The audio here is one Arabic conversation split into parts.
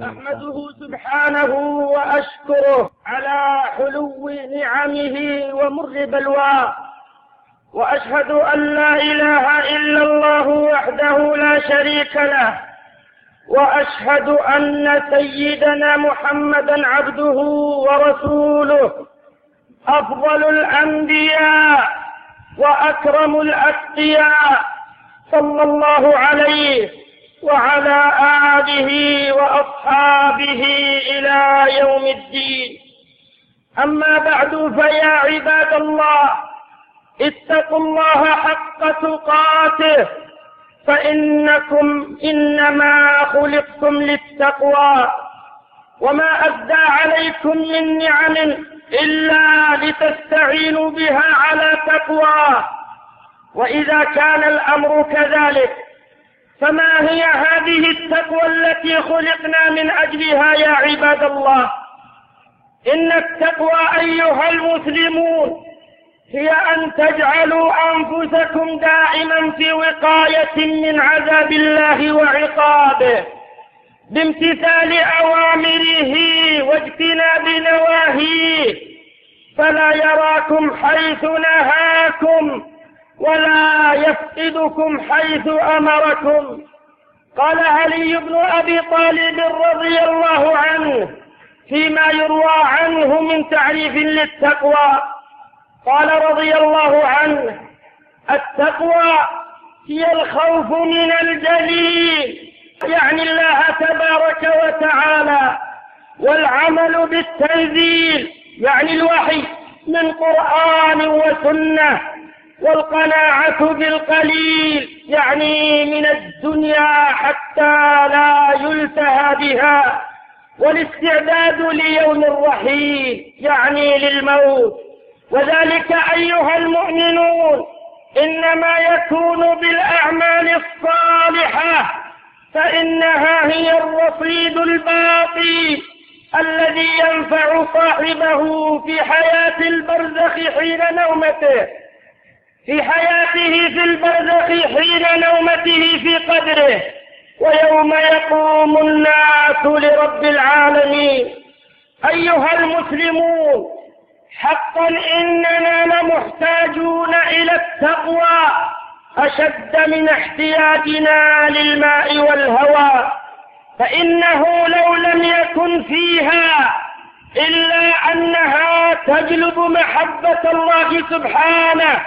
أحمده سبحانه وأشكره على حلو نعمه ومر بلواه، وأشهد أن لا إله إلا الله وحده لا شريك له، وأشهد أن سيدنا محمدا عبده ورسوله، أفضل الأنبياء وأكرم الأتقياء، صلى الله عليه وعلى آله وأصحابه إلى يوم الدين. أما بعد، فيا عباد الله، اتقوا الله حق تقاته، فإنكم إنما خلقتم للتقوى، وما أسدى عليكم من نعم إلا لتستعينوا بها على تقوى. وإذا كان الأمر كذلك، فما هي هذه التقوى التي خلقنا من أجلها يا عباد الله؟ إن التقوى أيها المسلمون هي أن تجعلوا أنفسكم دائما في وقاية من عذاب الله وعقابه، بامتثال أوامره واجتناب نواهيه، فلا يراكم حيث نهاكم ولا يفقدكم حيث أمركم. قال علي بن أبي طالب رضي الله عنه فيما يروى عنه من تعريف للتقوى، قال رضي الله عنه: التقوى هي الخوف من الجليل، يعني الله تبارك وتعالى، والعمل بالتنزيل، يعني الوحي من قرآن وسنة، والقناعة بالقليل، يعني من الدنيا حتى لا يلتهى بها، والاستعداد ليوم الرحيل، يعني للموت. وذلك أيها المؤمنون إنما يكون بالأعمال الصالحة، فإنها هي الرصيد الباقي الذي ينفع صاحبه في حياة البرزخ حين نومته، في حياته في البرزخ حين نومته في قبره، ويوم يقوم الناس لرب العالمين. أيها المسلمون، حقا إننا لمحتاجون إلى التقوى أشد من احتياجنا للماء والهواء، فإنه لو لم يكن فيها إلا أنها تجلب محبة الله سبحانه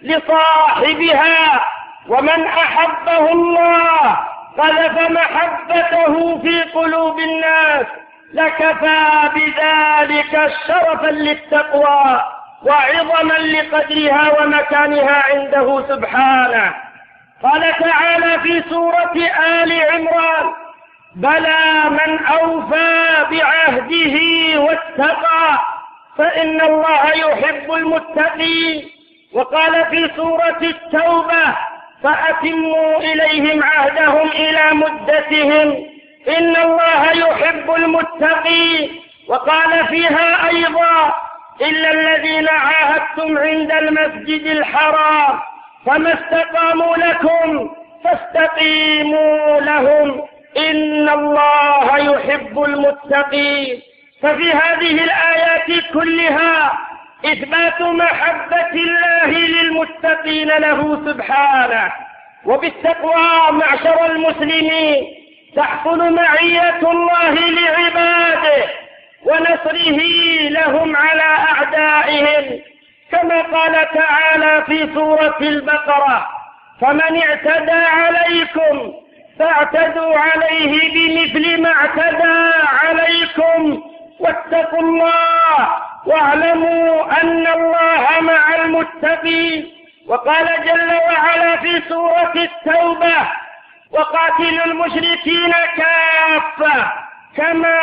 لصاحبها، ومن أحبه الله قذف محبته في قلوب الناس، لكفى بذلك شرفا للتقوى وعظما لقدرها ومكانها عنده سبحانه. قال تعالى في سورة آل عمران: بلى من أوفى بعهده واتقى فإن الله يحب المتقين. وقال في سورة التوبة: فأتموا إليهم عهدهم إلى مدتهم إن الله يحب المتقين. وقال فيها أيضا: إلا الذين عاهدتم عند المسجد الحرام فما استقاموا لكم فاستقيموا لهم إن الله يحب المتقين. ففي هذه الآيات كلها إثبات محبة الله للمتقين له سبحانه. وبالتقوى معشر المسلمين تحصل معية الله لعباده ونصره لهم على أعدائهم، كما قال تعالى في سورة البقرة: فمن اعتدى عليكم فاعتدوا عليه بمثل ما اعتدى عليكم واتقوا الله واعلموا أن الله مع المتقين. وقال جل وعلا في سورة التوبة: وقاتلوا المشركين كافة كما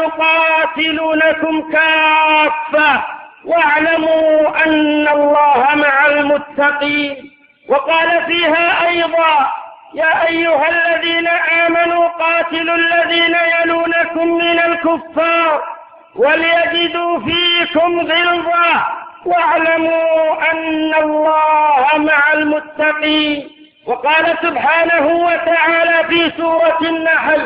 يقاتلونكم كافة واعلموا أن الله مع المتقين. وقال فيها أيضا: يا أيها الذين آمنوا قاتلوا الذين يلونكم من الكفار وليجدوا فيكم غلظة واعلموا أن الله مع المتقين. وقال سبحانه وتعالى في سورة النحل: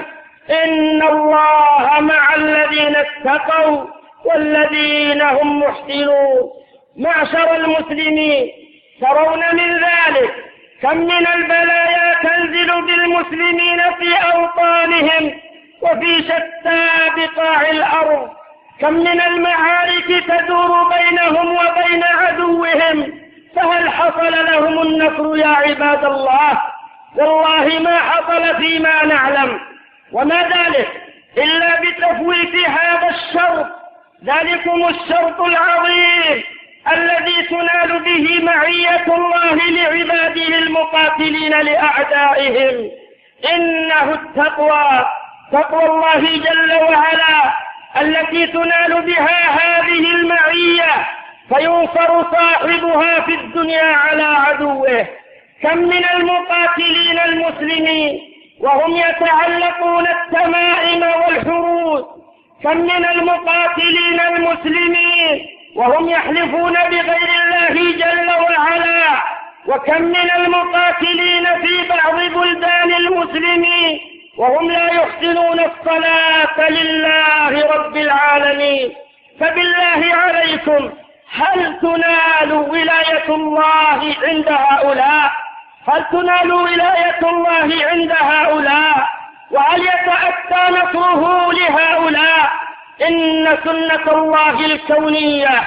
إن الله مع الذين اتقوا والذين هم محسنون. معشر المسلمين، ترون من ذلك كم من البلايا تنزل بالمسلمين في أوطانهم وفي شتى بقاع الأرض، كم من المعارك تدور بينهم وبين عدوهم، فهل حصل لهم النصر يا عباد الله؟ والله ما حصل فيما نعلم، وما ذلك إلا بتفويت هذا الشرط، ذلكم الشرط العظيم الذي تنال به معية الله لعباده المقاتلين لأعدائهم. إنه التقوى، تقوى الله جل وعلا التي تنال بها هذه المعية، فينصر صاحبها في الدنيا على عدوه. كم من المقاتلين المسلمين وهم يتعلقون التمائم والحروس، كم من المقاتلين المسلمين وهم يحلفون بغير الله جل وعلا، وكم من المقاتلين في بعض بلدان المسلمين وهم لا يحسنون الصلاة لله رب العالمين. فبالله عليكم، هل تنال ولاية الله عند هؤلاء؟ هل تنال ولاية الله عند هؤلاء؟ وهل يتأتى نصره لهؤلاء؟ إن سنة الله الكونية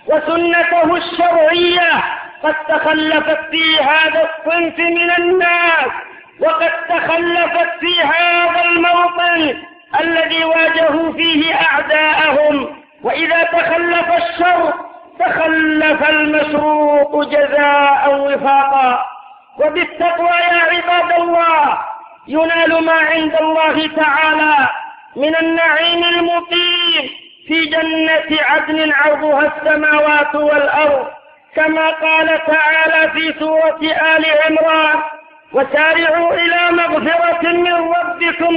وسنته الشرعية قد تخلفت في هذا الصنف من الناس، وقد تخلفت في هذا الموطن الذي واجهوا فيه أعداءهم. وإذا تخلف الشر تخلف المشروط جزاء وفاقا. وبالتقوى يا عباد الله ينال ما عند الله تعالى من النعيم المقيم في جنة عدن عرضها السماوات والأرض، كما قال تعالى في سورة آل عمران: وسارعوا إلى مغفرة من ربكم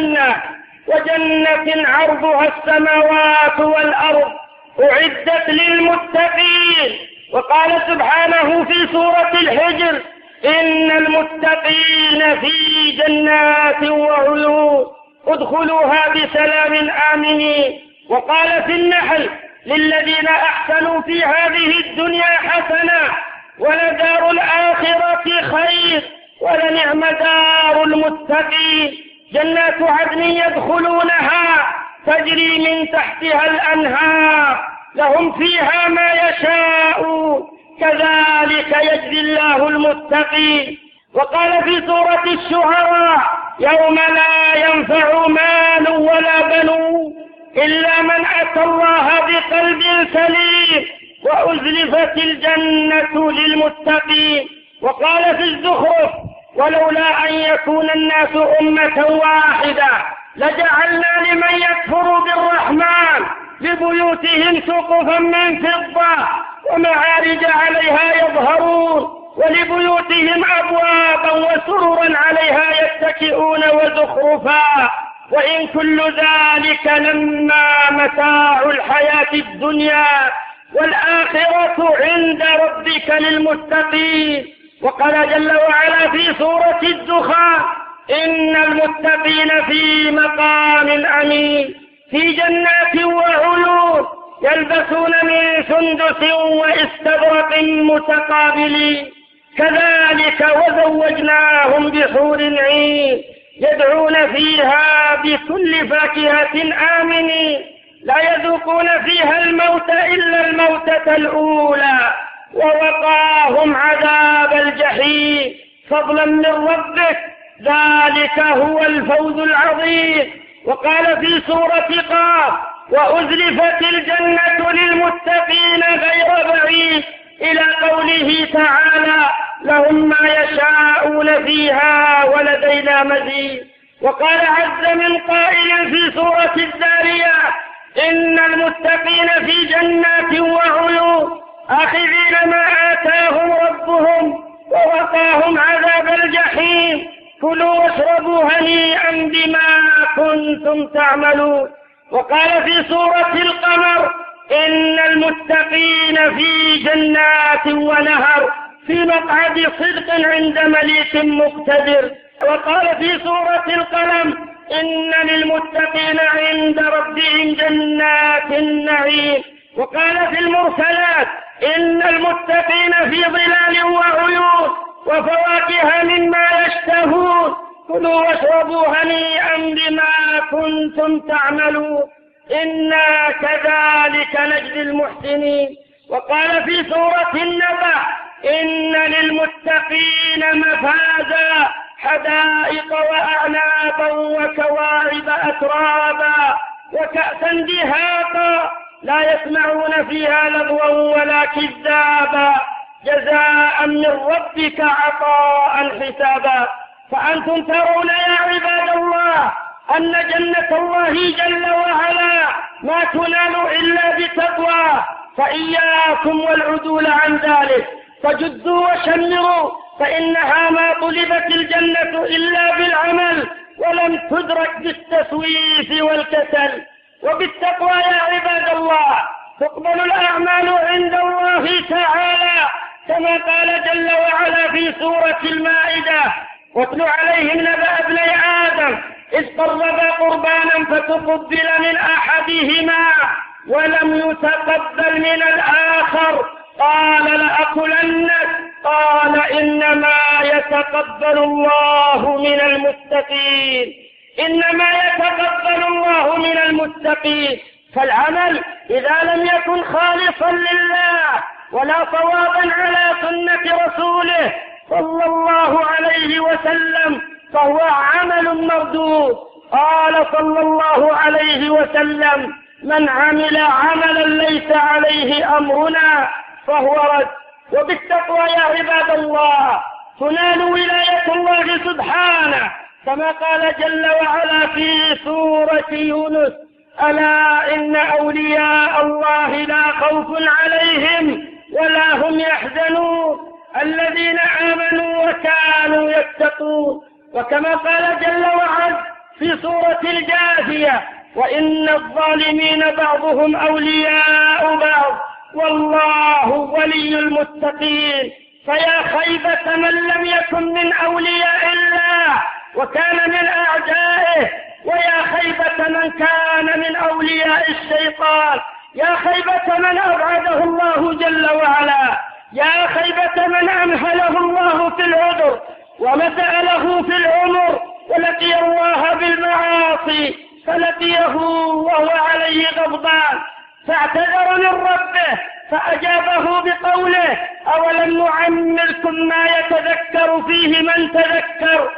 وجنة عرضها السماوات والأرض أعدت للمتقين. وقال سبحانه في سورة الحجر: إن المتقين في جنات وعيون ادخلوها بسلام آمنين. وقال في النحل: للذين أحسنوا في هذه الدنيا حسنة ولدار الآخرة خير ولنعم دار المتقين. جنات عدن يدخلونها تجري من تحتها الأنهار لهم فيها ما يشاءون كذلك يجزي الله المتقين. وقال في سورة الشعراء: يوم لا ينفع مال ولا بنون إلا من أتى الله بقلب سليم وأزلفت الجنة للمتقين. وقال في الزخرف: ولولا أن يكون الناس أمة واحدة لجعلنا لمن يكفر بالرحمن لبيوتهم سقفا من فضة ومعارج عليها يظهرون ولبيوتهم أبوابا وسررا عليها يتكئون وزخرفا وإن كل ذلك لما متاع الحياة الدنيا والآخرة عند ربك للمتقين. وقال جل وعلا في سورة الدخان: إن المتقين في مقام أمين في جنات وعيون يلبسون من سندس واستبرق متقابلين كذلك وزوجناهم بحور عين يدعون فيها بكل فاكهة آمنين لا يذوقون فيها الموت إلا الموتة الأولى ووقاهم عذاب الجحيم فضلا من ربك ذلك هو الفوز العظيم. وقال في سورة قاف: وأزلفت الجنة للمتقين غير بعيد إلى قوله تعالى: لهم ما يشاءون فيها ولدينا مزيد. وقال عز من قائل في سورة الذاريات: إن المتقين في جنات وعيون آخذين ما آتاهم ربهم ووقاهم عذاب الجحيم كلوا واشربوا هنيئا بما كنتم تعملون. وقال في سورة القمر: إن المتقين في جنات ونهر في مقعد صدق عند مليك مقتدر. وقال في سورة القلم: إن للمتقين عند ربهم جنات النعيم. وقال في المرسلات إن المتقين في ظلال وعيون وفواكه مما يشتهون كلوا واشربوا هنيئا بما كنتم تعملون إنا كذلك نجزي المحسنين. وقال في سورة النبأ إن للمتقين مفازا حدائق وأعنابا وكواعب أترابا وكأسا دهاقا لا يسمعون فيها لغوا ولا كذابا جزاء من ربك عطاء حسابا. فأنتم ترون يا عباد الله أن جنة الله جل وعلا ما تنال إلا بتقوى، فإياكم والعدول عن ذلك، فجدوا وشمروا، فإنها ما طلبت الجنة إلا بالعمل ولم تدرك بالتسويف والكسل. وبالتقوى يا عباد الله تقبل الأعمال عند الله تعالى، كما قال جل وعلا في سورة المائدة واتل عليهم نبأ ابني آدم إذ قربا قربانا فتقبل من أحدهما ولم يتقبل من الآخر قال لأكلنك قال إنما يتقبل الله من المتقين. إنما يتقبل الله من المتقين. فالعمل إذا لم يكن خالصا لله ولا صوابا على سنة رسوله صلى الله عليه وسلم فهو عمل مردود. قال صلى الله عليه وسلم من عمل عملا ليس عليه أمرنا فهو رد. وبالتقوى يا عباد الله تنال ولاية الله سبحانه، كما قال جل وعلا في سورة يونس ألا إن أولياء الله لا خوف عليهم ولا هم يحزنون الذين آمنوا وكانوا يتقون. وكما قال جل وعلا في سورة الجاثية وإن الظالمين بعضهم أولياء بعض والله ولي المتقين. فيا خيبة من لم يكن من أولياء الله وكان من أعدائه، ويا خيبة من كان من أولياء الشيطان، يا خيبة من أبعده الله جل وعلا، يا خيبة من أمهله الله في العذر ومسأله في العمر ولقي الله بالمعاصي فلقيه وهو عليه غضبان فاعتذر من ربه فأجابه بقوله أولم نعمركم ما يتذكر فيه من تذكر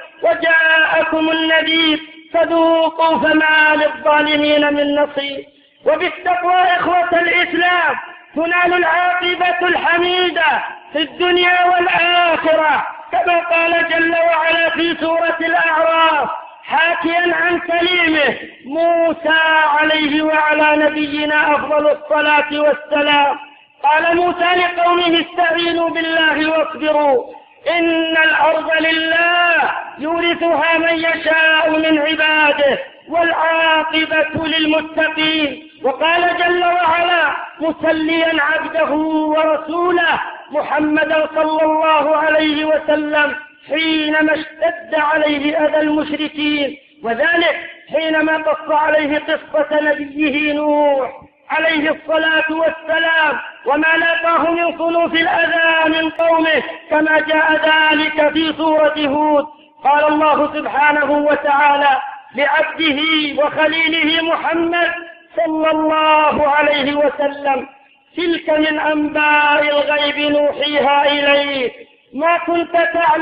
وجاءكم النذير فذوقوا فما للظالمين من نصير. وبالتقوى إخوة الإسلام تنال العاقبة الحميدة في الدنيا والآخرة، كما قال جل وعلا في سورة الأعراف حاكيا عن كليمه موسى عليه وعلى نبينا أفضل الصلاة والسلام. قال موسى لقومه استعينوا بالله واصبروا إن الأرض لله يورثها من يشاء من عباده والعاقبة للمتقين. وقال جل وعلا مسليا عبده ورسوله محمدا صلى الله عليه وسلم حينما اشتد عليه أذى المشركين، وذلك حينما قص عليه قصة نبيه نوح عليه الصلاة والسلام وما لاقاه من صنوف الأذى من قومه، كما جاء ذلك في سورة هود. قال الله سبحانه وتعالى لعبده وخليله محمد صلى الله عليه وسلم تلك من أنباء الغيب نوحيها إليك ما كنت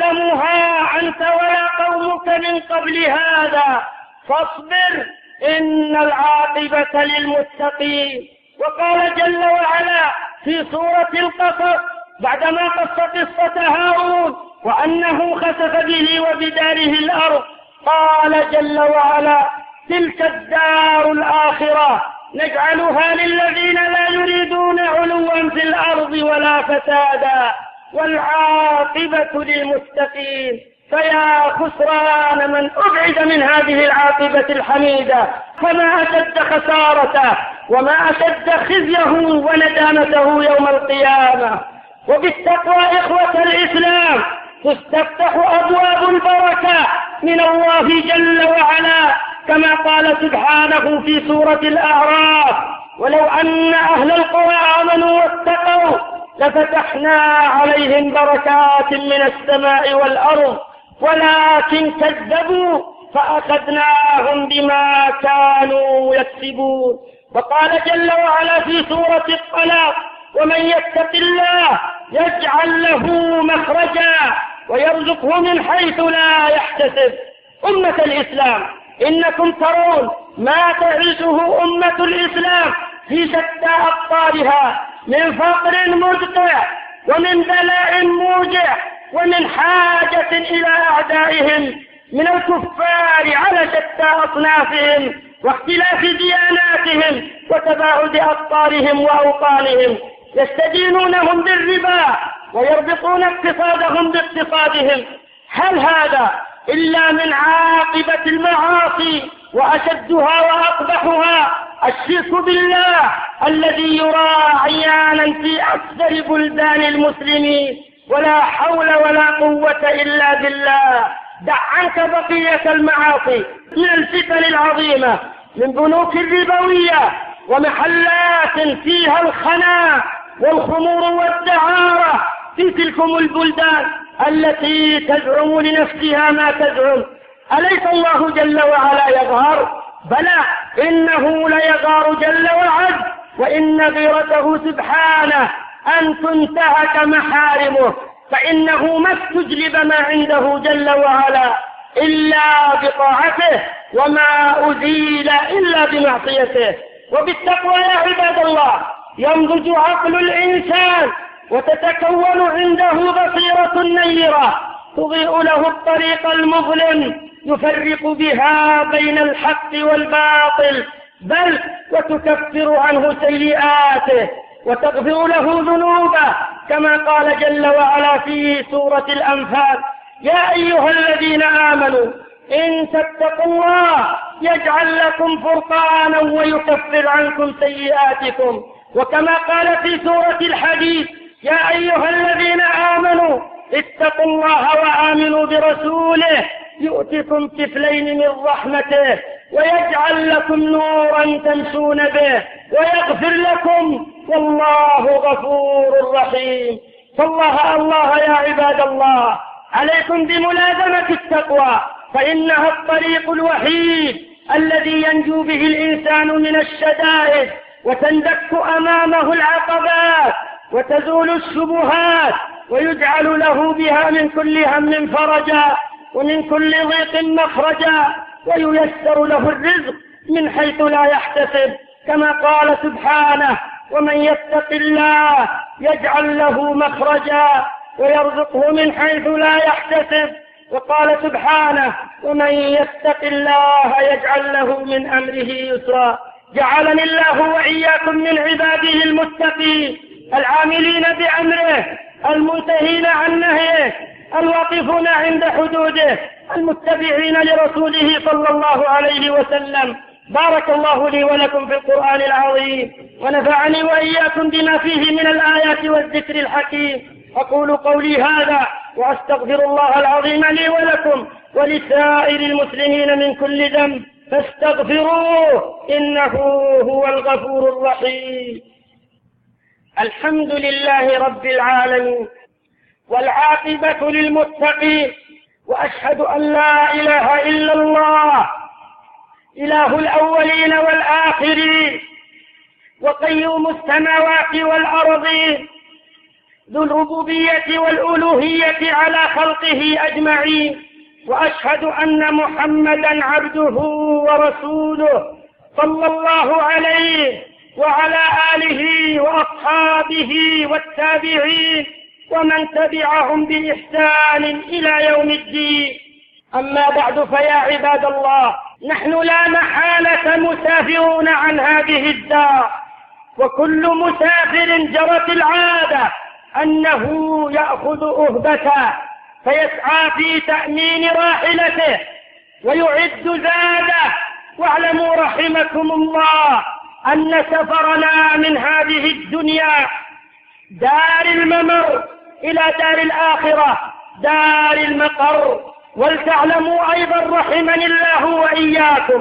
تعلمها أنت ولا قومك من قبل هذا فاصبر إن العاقبة للمتقين. وقال جل وعلا في سورة القصص بعدما قص قصة هارون وأنه خسف به وبداره الأرض قال جل وعلا تلك الدار الآخرة نجعلها للذين لا يريدون علوا في الأرض ولا فسادا والعاقبة للمتقين. فيا خسران من أبعد من هذه العاقبة الحميدة، فما أشد خسارته وما أشد خزيه وندامته يوم القيامة. وبالتقوى إخوة الإسلام تستفتح أبواب البركة من الله جل وعلا، كما قال سبحانه في سورة الأعراف: ولو أن أهل القرى آمنوا واتقوا لفتحنا عليهم بركات من السماء والأرض ولكن كذبوا فأخذناهم بما كانوا يكسبون. وقال جل وعلا في سورة الطلاق: ومن يتق الله يجعل له مخرجا ويرزقه من حيث لا يحتسب. أمة الإسلام، إنكم ترون ما تعيشه أمة الإسلام في شتى أقطارها من فقر مدقع ومن بلاء موجع ومن حاجة إلى أعدائهم من الكفار على شتى أصنافهم واختلاف دياناتهم وتباعد أقطارهم وأوطانهم، يستدينونهم بالربا ويربطون اقتصادهم باقتصادهم. هل هذا إلا من عاقبة المعاصي وأشدها وأقبحها الشرك بالله الذي يرى عيانا في أكثر بلدان المسلمين؟ ولا حول ولا قوة إلا بالله. دع عنك بقية المعاصي من الفتن العظيمة من بنوك الربوية ومحلات فيها الخنا والخمور والدعارة في تلكم البلدان التي تزعم لنفسها ما تزعم. أليس الله جل وعلا يغار؟ بلى، إنه ليغار جل وعز، وإن غيرته سبحانه أن تنتهك محارمه، فإنه ما استجلب ما عنده جل وعلا إلا بطاعته وما أزيل إلا بمعصيته. وبالتقوى يا عباد الله ينضج عقل الإنسان وتتكون عنده بصيرة نيرة تضيء له الطريق المظلم يفرق بها بين الحق والباطل، بل وتكفر عنه سيئاته وتغفر له ذنوبه، كما قال جل وعلا في سورة الأنفال: يا أيها الذين آمنوا إن تتقوا الله يجعل لكم فرقانا ويكفر عنكم سيئاتكم. وكما قال في سورة الحديد: يا أيها الذين آمنوا اتقوا الله وآمنوا برسوله يؤتكم كفلين من رحمته ويجعل لكم نورا تمشون به ويغفر لكم والله غفور رحيم. فالله يا عباد الله عليكم بملازمة التقوى، فإنها الطريق الوحيد الذي ينجو به الإنسان من الشدائد وتندك أمامه العقبات وتزول الشبهات ويجعل له بها من كل هم فرجا ومن كل ضيق مخرجا وييسر له الرزق من حيث لا يحتسب، كما قال سبحانه: ومن يتق الله يجعل له مخرجا ويرزقه من حيث لا يحتسب. وقال سبحانه: ومن يتق الله يجعل له من أمره يسرا. جعلني الله وإياكم من عباده المتقين العاملين بأمره المنتهين عن نهيه الواقفون عند حدوده المتبعين لرسوله صلى الله عليه وسلم. بارك الله لي ولكم في القرآن العظيم ونفعني وإياكم بما فيه من الآيات والذكر الحكيم. أقول قولي هذا وأستغفر الله العظيم لي ولكم ولسائر المسلمين من كل ذنب فاستغفروه إنه هو الغفور الرحيم. الحمد لله رب العالمين والعاقبة للمتقين، وأشهد أن لا إله إلا الله إله الأولين والآخرين وقيوم السماوات والأرضين ذو الربوبية والألوهية على خلقه أجمعين. وأشهد أن محمدا عبده ورسوله صلى الله عليه وعلى آله وأصحابه والتابعين ومن تبعهم بإحسان إلى يوم الدين. أما بعد، فيا عباد الله، نحن لا محالة مسافرون عن هذه الدار، وكل مسافر جرت العادة أنه يأخذ أهبته فيسعى في تأمين راحلته ويعد زاده. واعلموا رحمكم الله أن سفرنا من هذه الدنيا دار الممر إلى دار الآخرة دار المقر. ولتعلموا أيضا رحمني الله وإياكم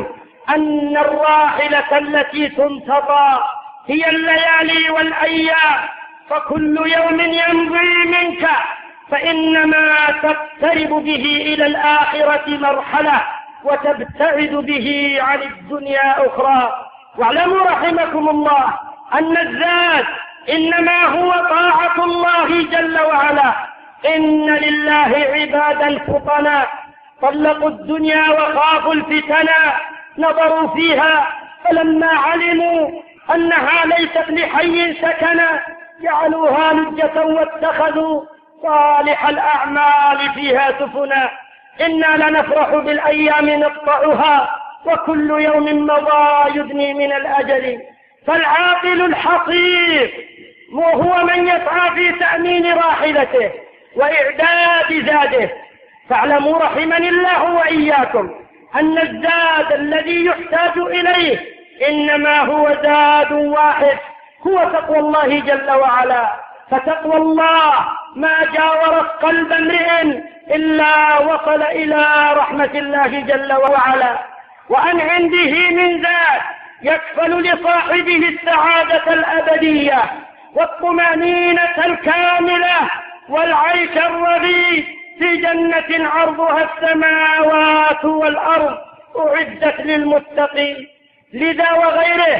أن الراحلة التي تنتظر هي الليالي والأيام، فكل يوم يمضي منك فإنما تقترب به إلى الآخرة مرحلة وتبتعد به عن الدنيا أخرى. واعلموا رحمكم الله أن الزاد إنما هو طاعة الله جل وعلا. إن لله عبادا فطنا طلقوا الدنيا وخافوا الفتنا، نظروا فيها فلما علموا أنها ليست لحي سكنا جعلوها لجة واتخذوا صالح الأعمال فيها سفنا. إنا لنفرح بالأيام نقطعها وكل يوم مضى يدني من الأجل. فالعاقل الحقيق وهو من يسعى في تأمين راحلته وإعداد زاده. فاعلموا رحمني الله وإياكم أن الزاد الذي يحتاج إليه إنما هو زاد واحد، هو تقوى الله جل وعلا. فتقوى الله ما جاورت قلب امرئ إلا وصل إلى رحمة الله جل وعلا. وأن عنده من ذات يكفل لصاحبه السعادة الأبدية والطمأنينة الكاملة والعيش الرغيد في جنة عرضها السماوات والأرض أعدت للمتقين. لذا وغيره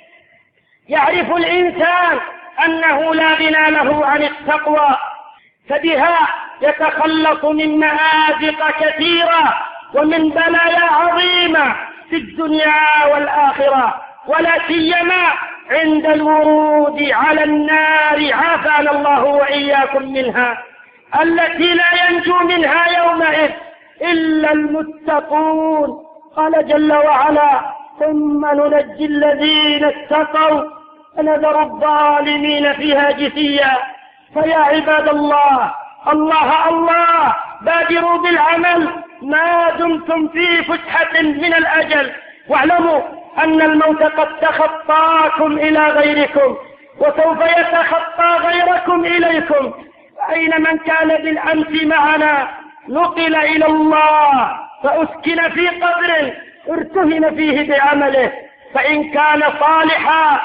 يعرف الإنسان أنه لا غنى له عن التقوى، فبها يتخلص من مآزق كثيرة ومن بلايا عظيمة في الدنيا والآخرة، ولا سيما عند الورود على النار عافانا الله وإياكم منها، التي لا ينجو منها يومئذ إلا المتقون. قال جل وعلا: ثم ننجي الذين اتقوا ونذر الظالمين فيها جثيا. فيا عباد الله الله الله بادروا بالعمل ما دمتم في فسحة من الأجل، واعلموا أن الموت قد تخطاكم إلى غيركم وسوف يتخطى غيركم إليكم. أين من كان بالأمس معنا نقل إلى الله فأسكن في قبر ارتهن فيه بعمله، فإن كان صالحا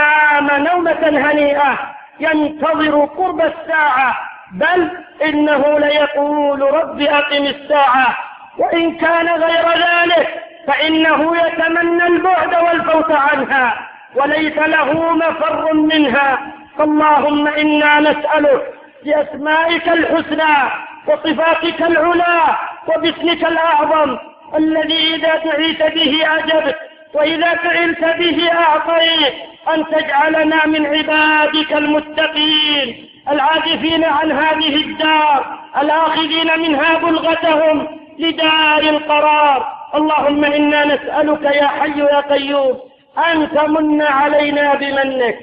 نام نومة هنيئة ينتظر قرب الساعة، بل إنه ليقول رب أقم الساعة. وإن كان غير ذلك فإنه يتمنى البعد والفوت عنها وليس له مفر منها. فاللهم إنا نسألك بأسمائك الحسنى وصفاتك العلى وباسمك الأعظم الذي إذا دعيت به أجبت وإذا فعلت به أعطيت، أن تجعلنا من عبادك المتقين العاكفين عن هذه الدار الآخذين منها بلغتهم لدار القرار. اللهم إنا نسألك يا حي يا قيوم أن تمن علينا بمنك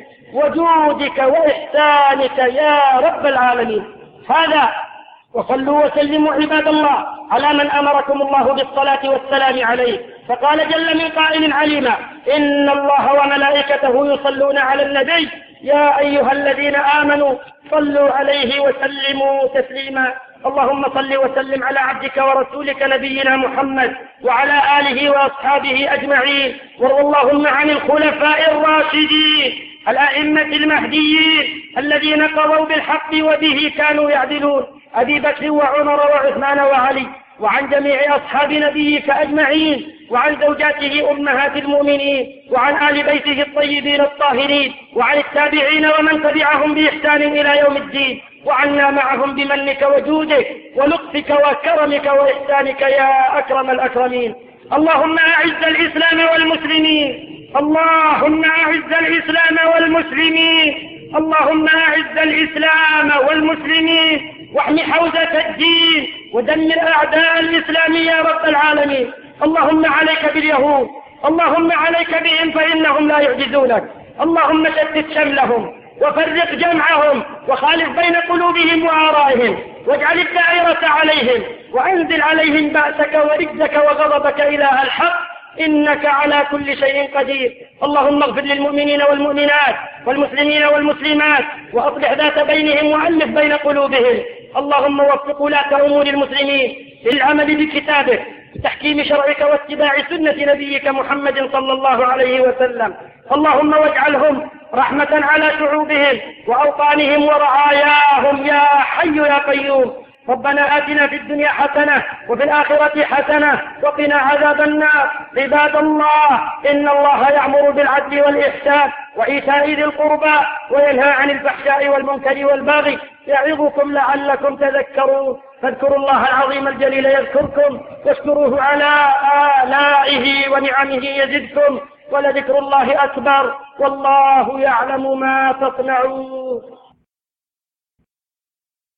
وجودك وإحسانك يا رب العالمين. هذا وصلوا وسلموا عباد الله على من أمركم الله بالصلاة والسلام عليه، فقال جل من قائل عليما: إن الله وملائكته يصلون على النبي يا أيها الذين آمنوا صلوا عليه وسلموا تسليما. اللهم صل وسلم على عبدك ورسولك نبينا محمد وعلى آله وأصحابه أجمعين، وارض اللهم عن الخلفاء الراشدين الأئمة المهديين الذين قضوا بالحق وبه كانوا يعدلون، أبي بكر وعمر وعثمان وعلي، وعن جميع أصحاب نبيك أجمعين، وعن زوجاته أمهات المؤمنين، وعن آل بيته الطيبين الطاهرين، وعن التابعين ومن تبعهم بإحسان إلى يوم الدين، وعنا معهم بمنك وجودك ولطفك وكرمك وإحسانك يا أكرم الأكرمين. اللهم أعز الإسلام والمسلمين، اللهم أعز الإسلام والمسلمين، اللهم أعز الإسلام والمسلمين، واحمِ حوزة الدين ودمر أعداء الإسلام يا رب العالمين. اللهم عليك باليهود، اللهم عليك بهم فإنهم لا يعجزونك. اللهم شتت شملهم وفرق جمعهم وخالف بين قلوبهم وآرائهم، واجعل الدائرة عليهم وأنزل عليهم بأسك ورجزك وغضبك إله الحق، إنك على كل شيء قدير. اللهم اغفر للمؤمنين والمؤمنات والمسلمين والمسلمات وأصلح ذات بينهم وألف بين قلوبهم. اللهم وفق ولاة أمور المسلمين للعمل بكتابك بتحكيم شرعك واتباع سنة نبيك محمد صلى الله عليه وسلم. اللهم واجعلهم رحمة على شعوبهم وأوطانهم ورعاياهم يا حي يا قيوم. ربنا آتنا في الدنيا حسنة وفي الآخرة حسنة وقنا عذاب النار. عباد الله، إن الله يأمر بالعدل والإحسان وإيتاء ذي القربى وينهى عن الفحشاء والمنكر والبغي يعظكم لعلكم تذكرون. فاذكروا الله العظيم الجليل يذكركم واشكروه على آلائه ونعمه يزدكم ولذكر الله أكبر والله يعلم ما تصنعون.